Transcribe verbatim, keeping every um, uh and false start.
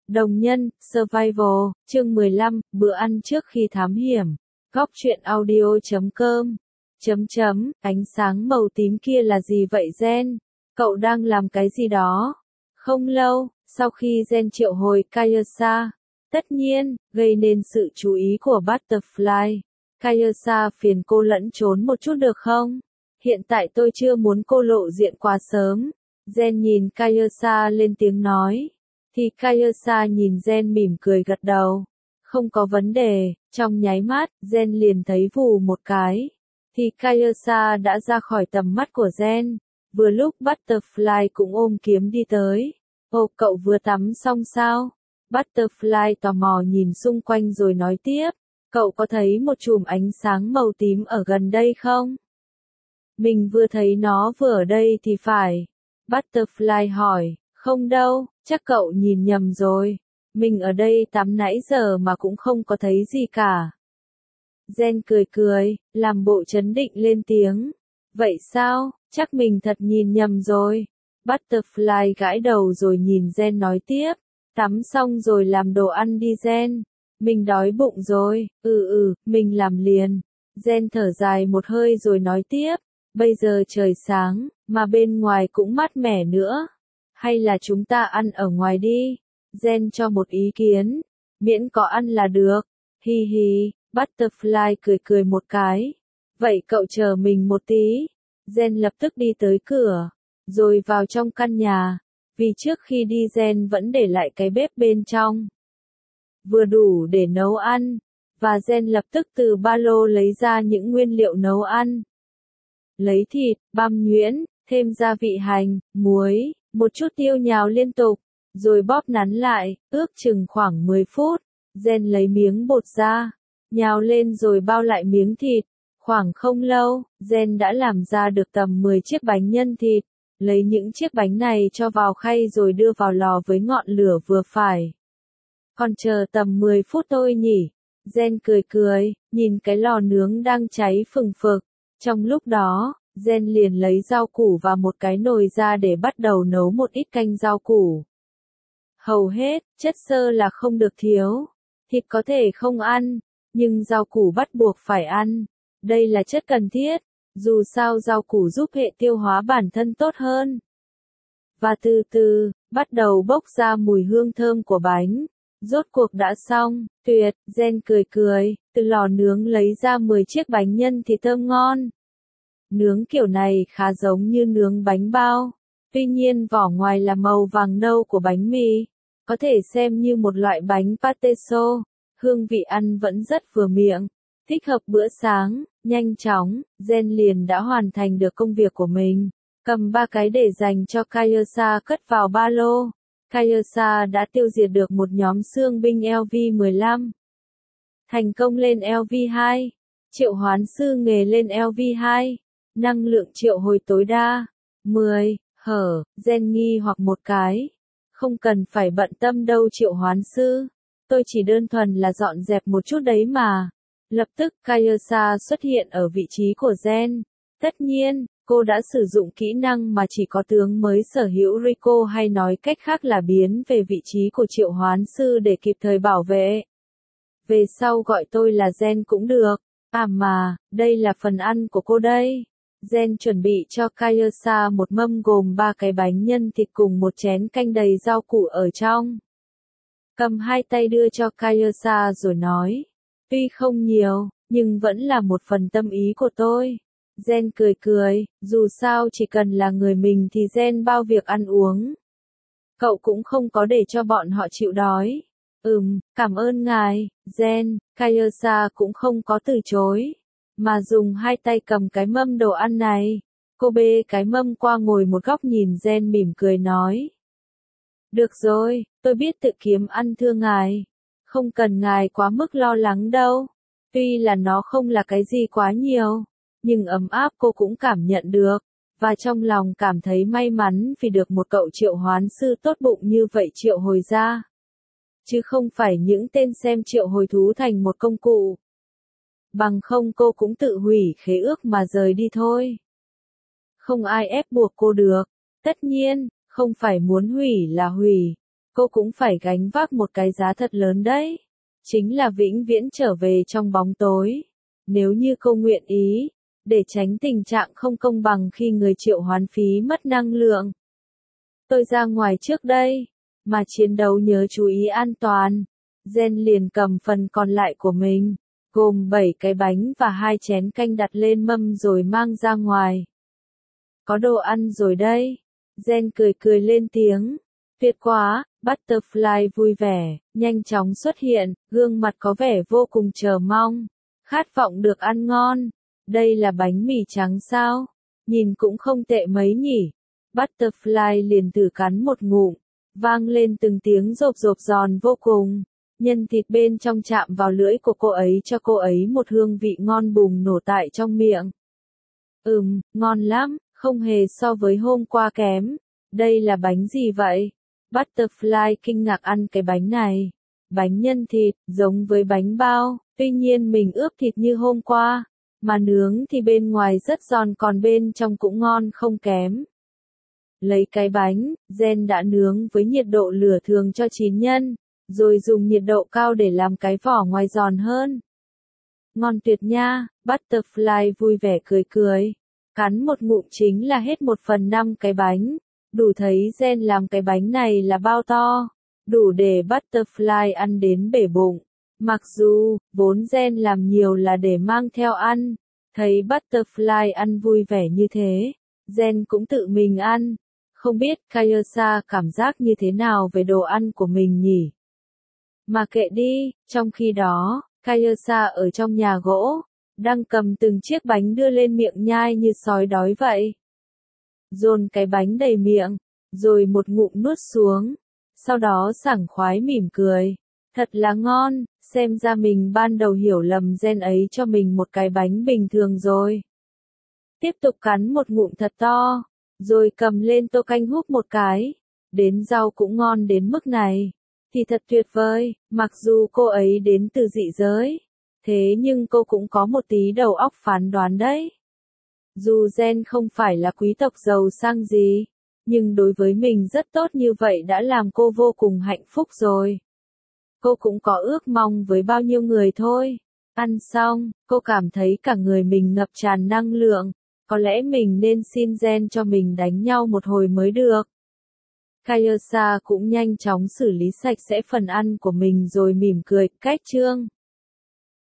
Đồng nhân, Survival, chương mười lăm, bữa ăn trước khi thám hiểm. Góc truyện audio chấm com. Chấm chấm, ánh sáng màu tím kia là gì vậy Gen? Cậu đang làm cái gì đó? Không lâu, sau khi Gen triệu hồi Kaiosha, tất nhiên, gây nên sự chú ý của Butterfly. Kaiosha phiền cô lẫn trốn một chút được không? Hiện tại tôi chưa muốn cô lộ diện quá sớm. Gen nhìn Kaiosha lên tiếng nói. Thì Kaiosha nhìn Gen mỉm cười gật đầu. Không có vấn đề, trong nháy mắt, Gen liền thấy vù một cái. Thì Kaiosha đã ra khỏi tầm mắt của Gen. Vừa lúc Butterfly cũng ôm kiếm đi tới. Ồ, cậu vừa tắm xong sao? Butterfly tò mò nhìn xung quanh rồi nói tiếp. Cậu có thấy một chùm ánh sáng màu tím ở gần đây không? Mình vừa thấy nó vừa ở đây thì phải. Butterfly hỏi, không đâu, chắc cậu nhìn nhầm rồi. Mình ở đây tắm nãy giờ mà cũng không có thấy gì cả. Gen cười cười, làm bộ trấn định lên tiếng. Vậy sao, chắc mình thật nhìn nhầm rồi. Butterfly gãi đầu rồi nhìn Gen nói tiếp. Tắm xong rồi làm đồ ăn đi Gen. Mình đói bụng rồi, ừ ừ, mình làm liền. Gen thở dài một hơi rồi nói tiếp. Bây giờ trời sáng, mà bên ngoài cũng mát mẻ nữa. Hay là chúng ta ăn ở ngoài đi? Gen cho một ý kiến. Miễn có ăn là được. Hi hi, Butterfly cười cười một cái. Vậy cậu chờ mình một tí. Gen lập tức đi tới cửa. Rồi vào trong căn nhà. Vì trước khi đi Gen vẫn để lại cái bếp bên trong. Vừa đủ để nấu ăn. Và Gen lập tức từ ba lô lấy ra những nguyên liệu nấu ăn. Lấy thịt, băm nhuyễn, thêm gia vị hành, muối, một chút tiêu nhào liên tục, rồi bóp nắn lại, ước chừng khoảng mười phút. Gen lấy miếng bột ra, nhào lên rồi bao lại miếng thịt. Khoảng không lâu, Gen đã làm ra được tầm mười chiếc bánh nhân thịt. Lấy những chiếc bánh này cho vào khay rồi đưa vào lò với ngọn lửa vừa phải. Còn chờ tầm mười phút thôi nhỉ? Gen cười cười, nhìn cái lò nướng đang cháy phừng phực. Trong lúc đó, Gen liền lấy rau củ và một cái nồi ra để bắt đầu nấu một ít canh rau củ. Hầu hết, chất xơ là không được thiếu. Thịt có thể không ăn, nhưng rau củ bắt buộc phải ăn. Đây là chất cần thiết, dù sao rau củ giúp hệ tiêu hóa bản thân tốt hơn. Và từ từ, bắt đầu bốc ra mùi hương thơm của bánh. Rốt cuộc đã xong, tuyệt, Gen cười cười, từ lò nướng lấy ra mười chiếc bánh nhân thịt thơm ngon. Nướng kiểu này khá giống như nướng bánh bao, tuy nhiên vỏ ngoài là màu vàng nâu của bánh mì, có thể xem như một loại bánh pate xô, hương vị ăn vẫn rất vừa miệng, thích hợp bữa sáng. Nhanh chóng, Gen liền đã hoàn thành được công việc của mình, cầm ba cái để dành cho Kaiosha cất vào ba lô. Kaiosha đã tiêu diệt được một nhóm xương binh L V mười lăm. Thành công lên L V hai, triệu hoán sư nghề lên L V hai. Năng lượng triệu hồi tối đa, mười, hở, Gen nghi hoặc một cái. Không cần phải bận tâm đâu triệu hoán sư. Tôi chỉ đơn thuần là dọn dẹp một chút đấy mà. Lập tức Kaiosha xuất hiện ở vị trí của Gen. Tất nhiên, cô đã sử dụng kỹ năng mà chỉ có tướng mới sở hữu Rico hay nói cách khác là biến về vị trí của triệu hoán sư để kịp thời bảo vệ. Về sau gọi tôi là Gen cũng được. À mà, đây là phần ăn của cô đây. Gen chuẩn bị cho Kaiosha một mâm gồm ba cái bánh nhân thịt cùng một chén canh đầy rau củ ở trong. Cầm hai tay đưa cho Kaiosha rồi nói. Tuy không nhiều, nhưng vẫn là một phần tâm ý của tôi. Gen cười cười, dù sao chỉ cần là người mình thì Gen bao việc ăn uống. Cậu cũng không có để cho bọn họ chịu đói. Ừm, cảm ơn ngài, Gen. Kaiosha cũng không có từ chối, mà dùng hai tay cầm cái mâm đồ ăn này. Cô bê cái mâm qua ngồi một góc nhìn Gen mỉm cười nói. Được rồi, tôi biết tự kiếm ăn thưa ngài. Không cần ngài quá mức lo lắng đâu. Tuy là nó không là cái gì quá nhiều, nhưng ấm áp cô cũng cảm nhận được. Và trong lòng cảm thấy may mắn vì được một cậu triệu hoán sư tốt bụng như vậy triệu hồi ra. Chứ không phải những tên xem triệu hồi thú thành một công cụ. Bằng không cô cũng tự hủy khế ước mà rời đi thôi. Không ai ép buộc cô được. Tất nhiên, không phải muốn hủy là hủy. cô cũng phải gánh vác một cái giá thật lớn đấy. Chính là vĩnh viễn trở về trong bóng tối. Nếu như cô nguyện ý, để tránh tình trạng không công bằng khi người triệu hoán phí mất năng lượng. Tôi ra ngoài trước đây, mà chiến đấu nhớ chú ý an toàn. Gen liền cầm phần còn lại của mình, gồm bảy cái bánh và hai chén canh đặt lên mâm rồi mang ra ngoài. Có đồ ăn rồi đây. Gen cười cười lên tiếng. Tuyệt quá, Butterfly vui vẻ, nhanh chóng xuất hiện, gương mặt có vẻ vô cùng chờ mong. Khát vọng được ăn ngon. Đây là bánh mì trắng sao? Nhìn cũng không tệ mấy nhỉ. Butterfly liền thử cắn một ngụm, vang lên từng tiếng rộp rộp giòn vô cùng. Nhân thịt bên trong chạm vào lưỡi của cô ấy cho cô ấy một hương vị ngon bùng nổ tại trong miệng. Ừm, ngon lắm, không hề so với hôm qua kém. Đây là bánh gì vậy? Butterfly kinh ngạc ăn cái bánh này. Bánh nhân thịt, giống với bánh bao, tuy nhiên mình ướp thịt như hôm qua. Mà nướng thì bên ngoài rất giòn còn bên trong cũng ngon không kém. Lấy cái bánh, Gen đã nướng với nhiệt độ lửa thường cho chín nhân, rồi dùng nhiệt độ cao để làm cái vỏ ngoài giòn hơn. Ngon tuyệt nha, Butterfly vui vẻ cười cười. Cắn một ngụm chính là hết một phần năm cái bánh. Đủ thấy Gen làm cái bánh này là bao to. Đủ để Butterfly ăn đến bể bụng. Mặc dù, vốn Gen làm nhiều là để mang theo ăn. Thấy Butterfly ăn vui vẻ như thế, Gen cũng tự mình ăn. Không biết Kaiosha cảm giác như thế nào về đồ ăn của mình nhỉ? Mà kệ đi, trong khi đó, Kaiosha ở trong nhà gỗ, đang cầm từng chiếc bánh đưa lên miệng nhai như sói đói vậy. Dồn cái bánh đầy miệng, rồi một ngụm nuốt xuống, sau đó sảng khoái mỉm cười. Thật là ngon, xem ra mình ban đầu hiểu lầm Gen ấy cho mình một cái bánh bình thường rồi. Tiếp tục cắn một ngụm thật to, rồi cầm lên tô canh húp một cái. Đến rau cũng ngon đến mức này, thì thật tuyệt vời, mặc dù cô ấy đến từ dị giới. Thế nhưng cô cũng có một tí đầu óc phán đoán đấy. Dù Gen không phải là quý tộc giàu sang gì, nhưng đối với mình rất tốt như vậy đã làm cô vô cùng hạnh phúc rồi. Cô cũng có ước mong với bao nhiêu người thôi. Ăn xong, cô cảm thấy cả người mình ngập tràn năng lượng. Có lẽ mình nên xin Gen cho mình đánh nhau một hồi mới được. Kaiosha cũng nhanh chóng xử lý sạch sẽ phần ăn của mình rồi mỉm cười, cách chương.